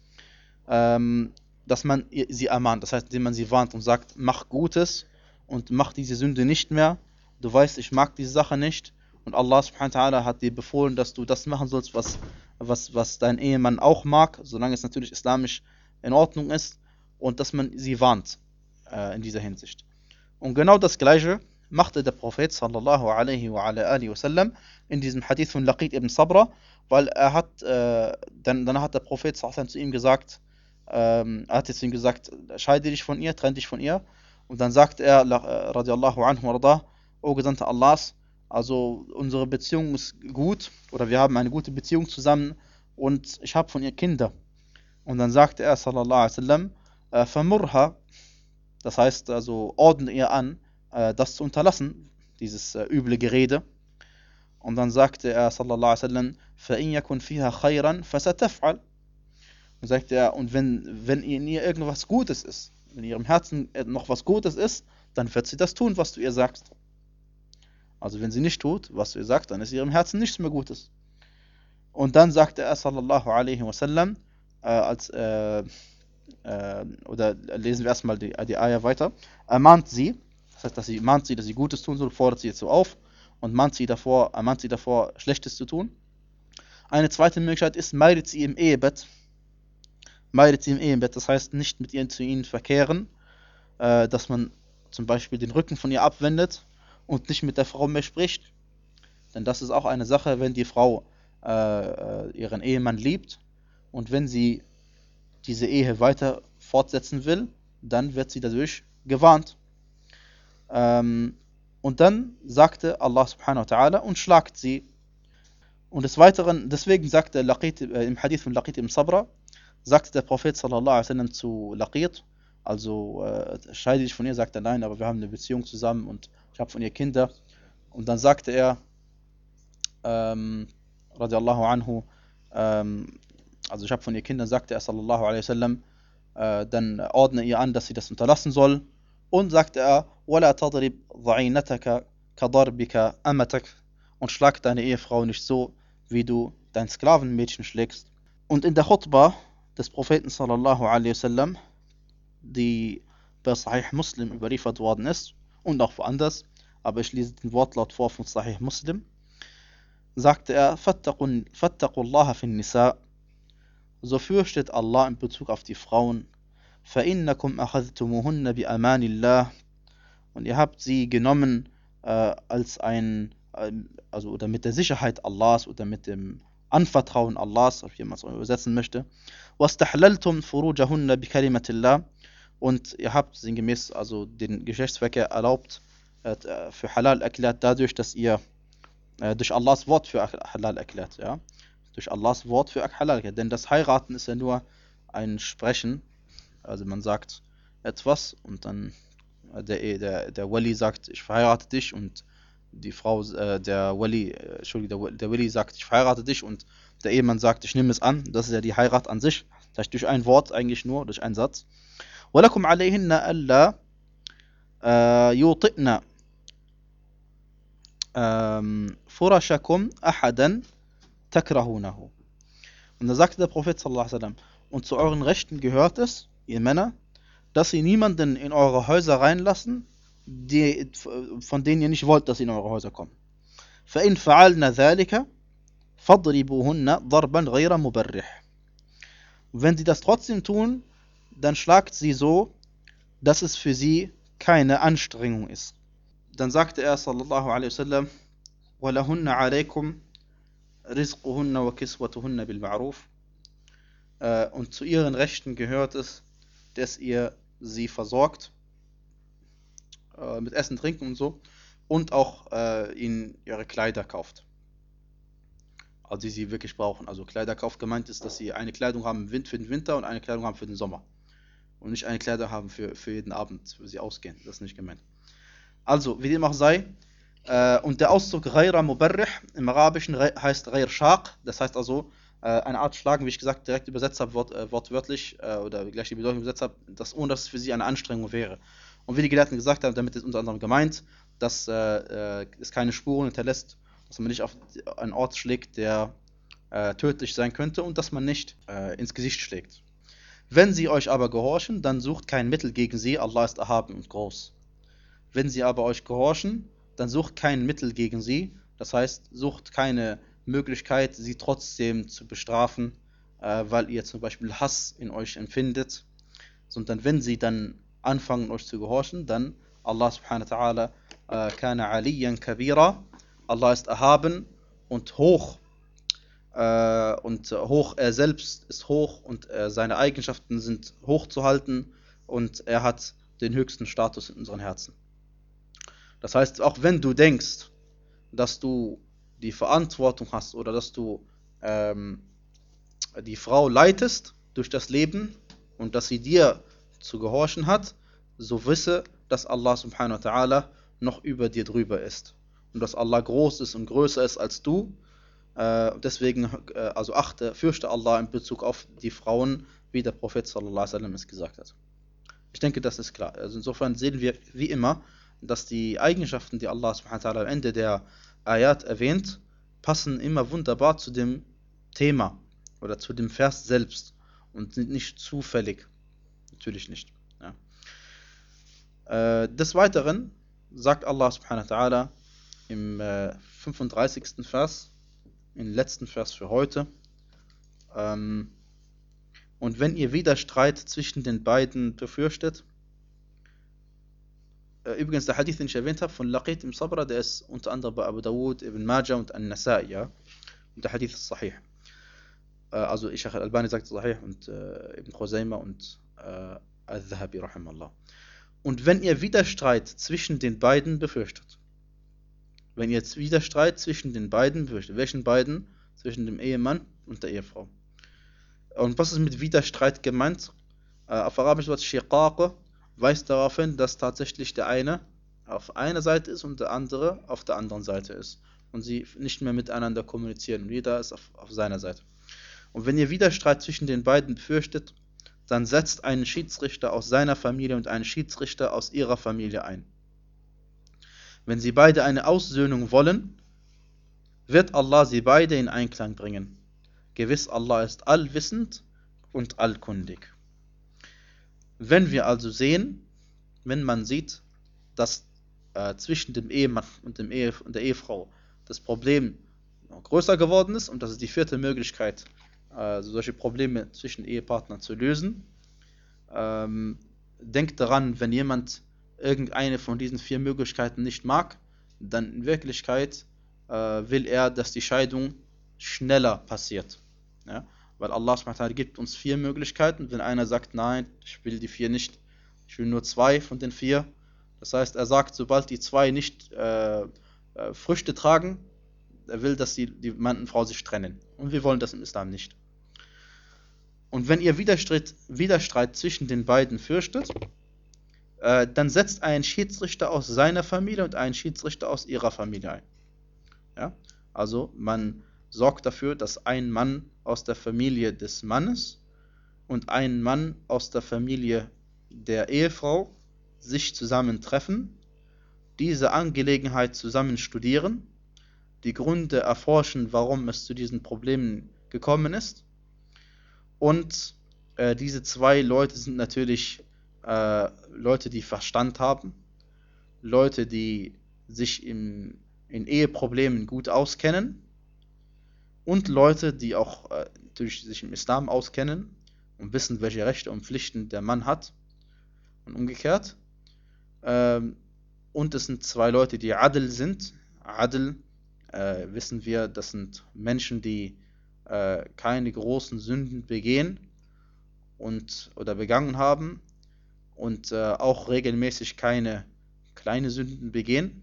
Ähm, dass man sie ermahnt, das heißt, indem man sie warnt und sagt, mach Gutes und mach diese Sünde nicht mehr. Du weißt, ich mag diese Sache nicht und Allah subhanahu wa ta'ala hat dir befohlen, dass du das machen sollst, was, was, was dein Ehemann auch mag, solange es natürlich islamisch in Ordnung ist, und dass man sie warnt äh, in dieser Hinsicht. Und genau das Gleiche machte der Prophet sallallahu alaihi wa ala alihi wasallam in diesem Hadith von Laqit ibn Sabra, weil er hat, äh, dann, dann hat der Prophet sallallahu alaihi wa sallam zu ihm gesagt, ähm, er hat jetzt ihm gesagt, scheide dich von ihr, trenn dich von ihr. Und dann sagt er, äh, radiallahu anhu warda, O Gesandter Allahs, also unsere Beziehung ist gut, oder wir haben eine gute Beziehung zusammen und ich habe von ihr Kinder. Und dann sagte er, sallallahu alaihi wasallam, äh, famurha, das heißt also, ordne ihr an, äh, das zu unterlassen, dieses äh, üble Gerede. Und dann sagte er, sallallahu alaihi wasallam, فَإِنْ يَكُنْ فِيهَا خَيْرًا فَسَتَفْعَلْ. Und sagte er, und wenn, wenn in ihr irgendwas Gutes ist, wenn in ihrem Herzen noch was Gutes ist, dann wird sie das tun, was du ihr sagst. Also wenn sie nicht tut, was du ihr sagst, dann ist in ihrem Herzen nichts mehr Gutes. Und dann sagte er, sallallahu alaihi wasallam, äh, als, äh, äh, oder lesen wir erstmal die, die Ayah weiter, er mahnt sie, das heißt, dass sie mahnt sie, dass sie Gutes tun soll, fordert sie jetzt so auf und mahnt sie davor, er mahnt sie davor, Schlechtes zu tun. Eine zweite Möglichkeit ist, meidet sie im Ehebett, meidet sie im Ehebett, das heißt nicht mit ihr zu ihnen verkehren, äh, dass man zum Beispiel den Rücken von ihr abwendet und nicht mit der Frau mehr spricht. Denn das ist auch eine Sache, wenn die Frau äh, ihren Ehemann liebt und wenn sie diese Ehe weiter fortsetzen will, dann wird sie dadurch gewarnt. Ähm, und dann sagte Allah subhanahu wa ta'ala und schlagt sie. Und des Weiteren, deswegen sagte Laqit, äh, im Hadith von Laqit ibn Sabra, sagte der Prophet sallallahu alaihi wasallam zu Laqit, also äh, scheide dich von ihr, sagte er, nein, aber wir haben eine Beziehung zusammen und ich habe von ihr Kinder. Und dann sagte er, ähm, radiallahu anhu, ähm, also ich habe von ihr Kinder, sagte er sallallahu alaihi wasallam, äh, dann ordne ihr an, dass sie das unterlassen soll. Und sagte er, وَلَا تَضْرِبْ ضَعِينَتَكَ كَضَرْبِكَ أَمَتَكَ, und schlag deine Ehefrau nicht so, wie du dein Sklavenmädchen schlägst. Und in der Khutbah des Propheten sallallahu alaihi wasallam, die bei Sahih Muslim überliefert worden ist und auch woanders, aber ich lese den Wortlaut vor von Sahih Muslim, sagte er, فَاتَّقُوا اللَّهَ فِي النِّسَاءِ, so fürchtet Allah in Bezug auf die Frauen, فَإِنَّكُمْ أَخَذْتُمُهُنَّ بِأَمَانِ اللَّهِ, und ihr habt sie genommen äh, als ein, äh, also oder mit der Sicherheit Allahs oder mit dem Anvertrauen Allahs, wie man es übersetzen möchte, وَاسْتَحْلَلْتُمْ فُرُوجَهُنَّ بِكَلِمَةِ اللَّهِ, und ihr habt sinngemäß also den Geschlechtsverkehr erlaubt, äh, für halal erklärt, dadurch, dass ihr äh, durch Allahs Wort für halal erklärt, ja, durch Allahs Wort für halal erklärt, denn das Heiraten ist ja nur ein Sprechen, also man sagt etwas und dann der, der, der Wali sagt, ich verheirate dich, und die Frau, äh, der Wali, äh, Entschuldigung, der, der Wali sagt, ich verheirate dich, und der Ehemann sagt, ich nehme es an. Das ist ja die Heirat an sich. Das heißt, durch ein Wort eigentlich nur, durch einen Satz. وَلَكُمْ عَلَيْهِنَّ أَلَّا يُوطِئْنَ فُرَشَكُمْ أَحَدًا تَكْرَهُونَهُ. Und da sagte der Prophet sallallahu alaihi wasallam, und zu euren Rechten gehört es, ihr Männer, dass ihr niemanden in eure Häuser reinlassen, die, von denen ihr nicht wollt, dass sie in eure Häuser kommen. فَإِنْ فَعَلْنَ ذَلِكَ فَضْرِبُوهُنَّ ضَرْبًا غَيْرَ مُبَرِّحٍ. Wenn sie das trotzdem tun, dann schlagt sie so, dass es für sie keine Anstrengung ist. Dann sagte er sallallahu alaihi wasallam, وَلَهُنَّ عَلَيْكُمْ رِزْقُهُنَّ وَكِسْوَتُهُنَّ بِالْمَعْرُوفِ. Und zu ihren Rechten gehört es, dass ihr sie versorgt äh, mit Essen, Trinken und so, und auch äh, ihnen ihre Kleider kauft, also die sie wirklich brauchen. Also Kleiderkauf gemeint ist, dass sie eine Kleidung haben für den Winter und eine Kleidung haben für den Sommer. und nicht eine Kleidung haben für, für jeden Abend, für sie ausgehen. Das ist nicht gemeint. Also, wie dem auch sei, äh, und der Ausdruck Ghayra Mubarrih im Arabischen heißt Ghayr Shaq, das heißt also äh, eine Art Schlagen, wie ich gesagt direkt übersetzt habe, wort, äh, wortwörtlich äh, oder gleich die Bedeutung übersetzt habe, dass, ohne dass es für sie eine Anstrengung wäre. Und wie die Gelehrten gesagt haben, damit ist unter anderem gemeint, dass äh, äh, es keine Spuren hinterlässt, dass man nicht auf einen Ort schlägt, der äh, tödlich sein könnte und dass man nicht äh, ins Gesicht schlägt. Wenn sie euch aber gehorchen, dann sucht kein Mittel gegen sie, Allah ist erhaben und groß. Wenn sie aber euch gehorchen, dann sucht kein Mittel gegen sie, das heißt, sucht keine Möglichkeit, sie trotzdem zu bestrafen, äh, weil ihr zum Beispiel Hass in euch empfindet, sondern wenn sie dann anfangen, euch zu gehorchen, dann Allah subhanahu wa ta'ala äh, kana aliyan kabira, Allah ist erhaben und hoch, äh, und hoch, er selbst ist hoch und äh, seine Eigenschaften sind hochzuhalten und er hat den höchsten Status in unseren Herzen. Das heißt, auch wenn du denkst, dass du die Verantwortung hast oder dass du ähm, die Frau leitest durch das Leben und dass sie dir zu gehorchen hat, so wisse, dass Allah subhanahu wa ta'ala noch über dir drüber ist. Und dass Allah groß ist und größer ist als du. Äh, deswegen, äh, also achte, fürchte Allah in Bezug auf die Frauen, wie der Prophet sallallahu alaihi wasallam es gesagt hat. Ich denke, das ist klar. Also insofern sehen wir wie immer, dass die Eigenschaften, die Allah subhanahu wa ta'ala am Ende der Ayat erwähnt, passen immer wunderbar zu dem Thema oder zu dem Vers selbst und sind nicht zufällig. Natürlich nicht. Ja. Äh, des Weiteren sagt Allah subhanahu wa ta'ala im äh, fünfunddreißigsten Vers, im letzten Vers für heute, ähm, und wenn ihr Widerstreit zwischen den beiden befürchtet, übrigens, der Hadith, den ich erwähnt habe, von Laqit im Sabra, der ist unter anderem bei Abu Dawud, Ibn Majah und An-Nasa'i, ja. Und der Hadith ist sahih. Äh, also, Sheikh Al-Albani sagt sahih und äh, Ibn Khuzaymah und äh, Al-Dhahabi, rahimallah. Und wenn ihr Widerstreit zwischen den beiden befürchtet, wenn ihr jetzt Widerstreit zwischen den beiden befürchtet, welchen beiden? Zwischen dem Ehemann und der Ehefrau. Und was ist mit Widerstreit gemeint? Äh, auf Arabisch wird Shiqaq weist darauf hin, dass tatsächlich der eine auf einer Seite ist und der andere auf der anderen Seite ist. Und sie nicht mehr miteinander kommunizieren. Und jeder ist auf, auf seiner Seite. Und wenn ihr Widerstreit zwischen den beiden befürchtet, dann setzt einen Schiedsrichter aus seiner Familie und einen Schiedsrichter aus ihrer Familie ein. Wenn sie beide eine Aussöhnung wollen, wird Allah sie beide in Einklang bringen. Gewiss, Allah ist allwissend und allkundig. Wenn wir also sehen, wenn man sieht, dass äh, zwischen dem Ehemann und, dem Ehe, und der Ehefrau das Problem größer geworden ist, und das ist die vierte Möglichkeit, äh, solche Probleme zwischen Ehepartnern zu lösen, ähm, denkt daran, wenn jemand irgendeine von diesen vier Möglichkeiten nicht mag, dann in Wirklichkeit äh, will er, dass die Scheidung schneller passiert. Ja? Weil Allah subhanahu wa ta'ala gibt uns vier Möglichkeiten. Wenn einer sagt, nein, ich will die vier nicht, ich will nur zwei von den vier. Das heißt, er sagt, sobald die zwei nicht äh, äh, Früchte tragen, er will, dass die, die Mann und Frau sich trennen. Und wir wollen das im Islam nicht. Und wenn ihr Widerstreit, Widerstreit zwischen den beiden fürchtet, äh, dann setzt ein Schiedsrichter aus seiner Familie und einen Schiedsrichter aus ihrer Familie ein. Ja? Also man sorgt dafür, dass ein Mann aus der Familie des Mannes und ein Mann aus der Familie der Ehefrau sich zusammentreffen, diese Angelegenheit zusammen studieren, die Gründe erforschen, warum es zu diesen Problemen gekommen ist. Und äh, diese zwei Leute sind natürlich äh, Leute, die Verstand haben, Leute, die sich im, in Eheproblemen gut auskennen, und Leute, die auch äh, natürlich sich im Islam auskennen und wissen, welche Rechte und Pflichten der Mann hat und umgekehrt. Ähm, und es sind zwei Leute, die Adl sind. Adl, äh, wissen wir, das sind Menschen, die äh, keine großen Sünden begehen und oder begangen haben und äh, auch regelmäßig keine kleine Sünden begehen.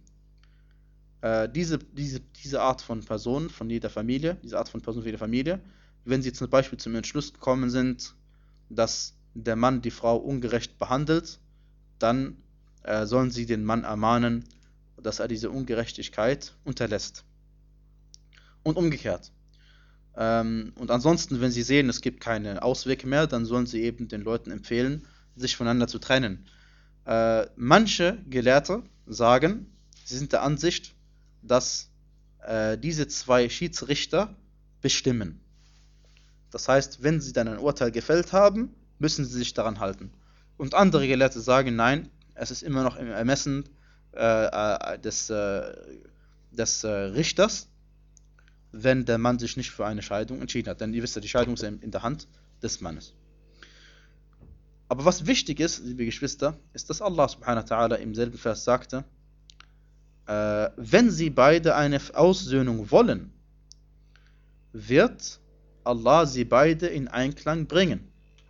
Diese, diese, diese Art von Personen von jeder Familie, diese Art von Person von jeder Familie, wenn sie zum Beispiel zum Entschluss gekommen sind, dass der Mann die Frau ungerecht behandelt, dann äh, sollen sie den Mann ermahnen, dass er diese Ungerechtigkeit unterlässt. Und umgekehrt. Ähm, und ansonsten, wenn sie sehen, es gibt keine Auswege mehr, dann sollen sie eben den Leuten empfehlen, sich voneinander zu trennen. Äh, manche Gelehrte sagen, sie sind der Ansicht, dass äh, diese zwei Schiedsrichter bestimmen. Das heißt, wenn sie dann ein Urteil gefällt haben, müssen sie sich daran halten. Und andere Gelehrte sagen, nein, es ist immer noch im Ermessen äh, äh, des, äh, des äh, Richters, wenn der Mann sich nicht für eine Scheidung entschieden hat. Denn ihr wisst ja, die Scheidung ist in der Hand des Mannes. Aber was wichtig ist, liebe Geschwister, ist, dass Allah subhanahu wa ta'ala im selben Vers sagte, äh, wenn sie beide eine Aussöhnung wollen, wird Allah sie beide in Einklang bringen.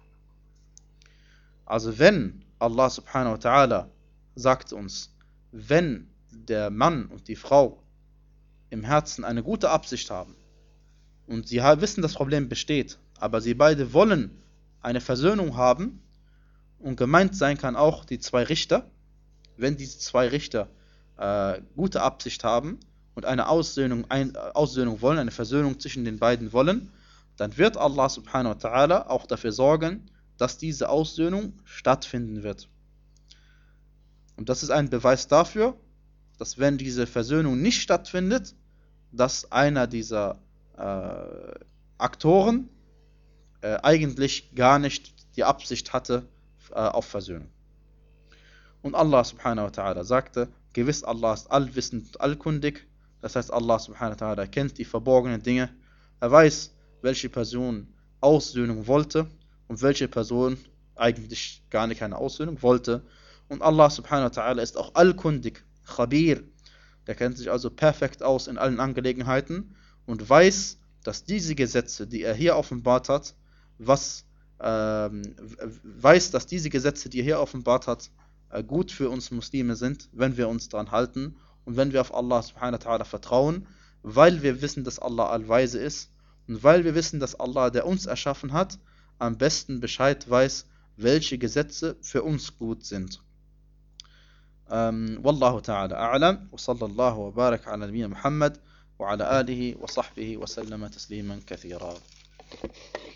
Also wenn Allah subhanahu wa ta'ala sagt uns, wenn der Mann und die Frau im Herzen eine gute Absicht haben und sie wissen, das Problem besteht, aber sie beide wollen eine Versöhnung haben, und gemeint sein kann auch die zwei Richter, wenn diese zwei Richter äh, gute Absicht haben und eine Aussöhnung, ein, Aussöhnung wollen, eine Versöhnung zwischen den beiden wollen, dann wird Allah subhanahu wa ta'ala auch dafür sorgen, dass diese Aussöhnung stattfinden wird. Und das ist ein Beweis dafür, dass wenn diese Versöhnung nicht stattfindet, dass einer dieser äh, Aktoren äh, eigentlich gar nicht die Absicht hatte äh, auf Versöhnung. Und Allah subhanahu wa ta'ala sagte, gewiss Allah ist allwissend und allkundig, das heißt Allah subhanahu wa ta'ala kennt die verborgenen Dinge, er weiß, welche Person Aussöhnung wollte und welche Person eigentlich gar nicht keine Aussöhnung wollte. Und Allah subhanahu wa ta'ala ist auch allkundig, Khabir, der kennt sich also perfekt aus in allen Angelegenheiten und weiß, dass diese Gesetze, die er hier offenbart hat, was ähm, weiß, dass diese Gesetze, die er hier offenbart hat, äh, gut für uns Muslime sind, wenn wir uns daran halten und wenn wir auf Allah subhanahu wa ta'ala vertrauen, weil wir wissen, dass Allah allweise ist und weil wir wissen, dass Allah, der uns erschaffen hat, am besten Bescheid weiß, welche Gesetze für uns gut sind. Um, Wallahu ta'ala a'lam wa sallallahu wa barak ala nabiyyina Muhammad wa ala alihi wa sahbihi wa sallama tasliman kathira.